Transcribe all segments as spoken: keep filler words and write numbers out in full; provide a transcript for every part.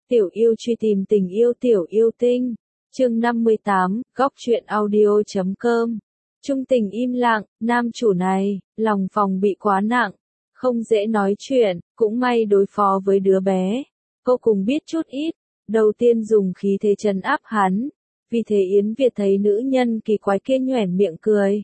Tiểu yêu truy tìm tình yêu tiểu yêu tinh. Chương năm mươi tám, góc truyện audio chấm com. Trung tình im lặng, nam chủ này, lòng phòng bị quá nặng, không dễ nói chuyện, cũng may đối phó với đứa bé. Cô cùng biết chút ít, đầu tiên dùng khí thế trấn áp hắn, vì thế Yến Việt thấy nữ nhân kỳ quái kia nhoẻn miệng cười.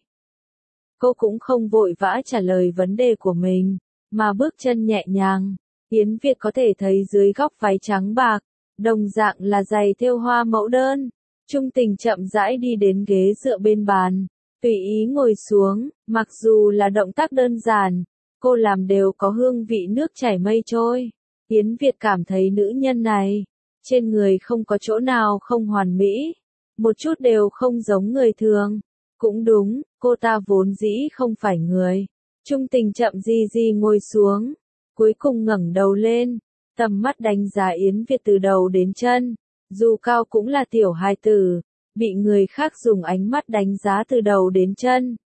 Cô cũng không vội vã trả lời vấn đề của mình, mà bước chân nhẹ nhàng. Yến Việt có thể thấy dưới góc váy trắng bạc, đồng dạng là giày thêu hoa mẫu đơn. Trung tình chậm rãi đi đến ghế dựa bên bàn, tùy ý ngồi xuống, mặc dù là động tác đơn giản, cô làm đều có hương vị nước chảy mây trôi. Yến Việt cảm thấy nữ nhân này, trên người không có chỗ nào không hoàn mỹ, một chút đều không giống người thường. Cũng đúng, cô ta vốn dĩ không phải người. Trung tình chậm gì gì ngồi xuống, cuối cùng ngẩng đầu lên, tầm mắt đánh giá Yến Việt từ đầu đến chân. Dù cao cũng là tiểu hài tử, bị người khác dùng ánh mắt đánh giá từ đầu đến chân.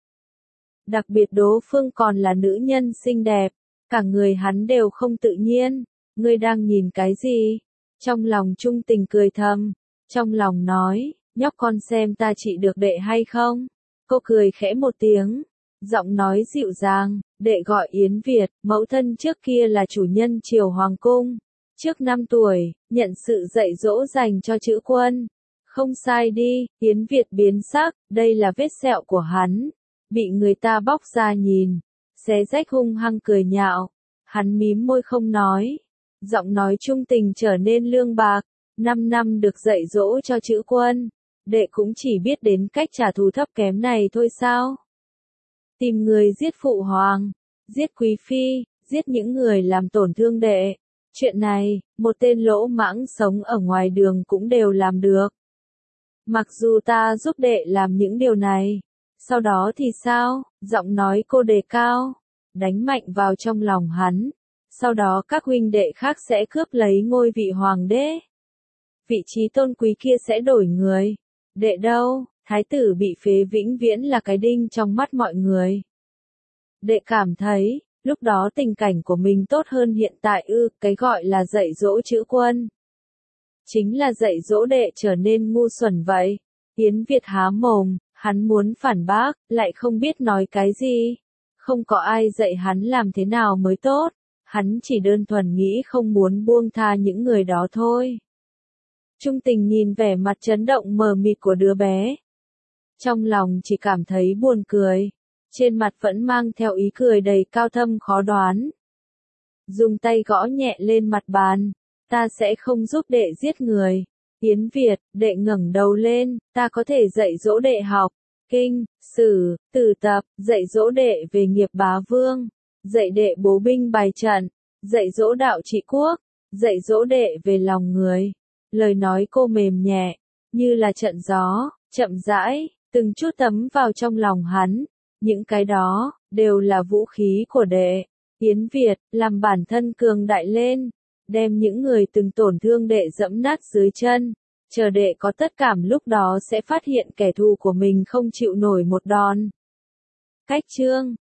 Đặc biệt đối phương còn là nữ nhân xinh đẹp, cả người hắn đều không tự nhiên. Ngươi đang nhìn cái gì? Trong lòng Trung tình cười thầm, trong lòng nói, nhóc con xem ta trị được đệ hay không? Cô cười khẽ một tiếng, giọng nói dịu dàng, đệ gọi Yến Việt, mẫu thân trước kia là chủ nhân triều hoàng cung. Trước năm tuổi, nhận sự dạy dỗ dành cho chữ quân. Không sai đi, Yến Việt biến sắc, đây là vết sẹo của hắn. Bị người ta bóc ra nhìn, xé rách hung hăng cười nhạo. Hắn mím môi không nói. Giọng nói trung tình trở nên lương bạc. Năm năm được dạy dỗ cho chữ quân. Đệ cũng chỉ biết đến cách trả thù thấp kém này thôi sao? Tìm người giết phụ hoàng, giết quý phi, giết những người làm tổn thương đệ. Chuyện này, một tên lỗ mãng sống ở ngoài đường cũng đều làm được. Mặc dù ta giúp đệ làm những điều này, sau đó thì sao? Giọng nói cô đề cao, đánh mạnh vào trong lòng hắn. Sau đó các huynh đệ khác sẽ cướp lấy ngôi vị hoàng đế. Vị trí tôn quý kia sẽ đổi người. Đệ đâu, thái tử bị phế vĩnh viễn là cái đinh trong mắt mọi người. Đệ cảm thấy, lúc đó tình cảnh của mình tốt hơn hiện tại ư, cái gọi là dạy dỗ chữ quân. Chính là dạy dỗ đệ trở nên ngu xuẩn vậy. Yến Việt há mồm, hắn muốn phản bác, lại không biết nói cái gì. Không có ai dạy hắn làm thế nào mới tốt, hắn chỉ đơn thuần nghĩ không muốn buông tha những người đó thôi. Trung tình nhìn vẻ mặt chấn động mờ mịt của đứa bé. Trong lòng chỉ cảm thấy buồn cười. Trên mặt vẫn mang theo ý cười đầy cao thâm khó đoán. Dùng tay gõ nhẹ lên mặt bàn. Ta sẽ không giúp đệ giết người. Yến Việt, đệ ngẩng đầu lên, ta có thể dạy dỗ đệ học. Kinh, sử, tử tập, dạy dỗ đệ về nghiệp bá vương. Dạy đệ bố binh bài trận. Dạy dỗ đạo trị quốc. Dạy dỗ đệ về lòng người. Lời nói cô mềm nhẹ, như là trận gió, chậm rãi, từng chút tấm vào trong lòng hắn. Những cái đó, đều là vũ khí của đệ. Yến Việt, làm bản thân cường đại lên, đem những người từng tổn thương đệ dẫm nát dưới chân. Chờ đệ có tất cảm lúc đó sẽ phát hiện kẻ thù của mình không chịu nổi một đòn. Cách chương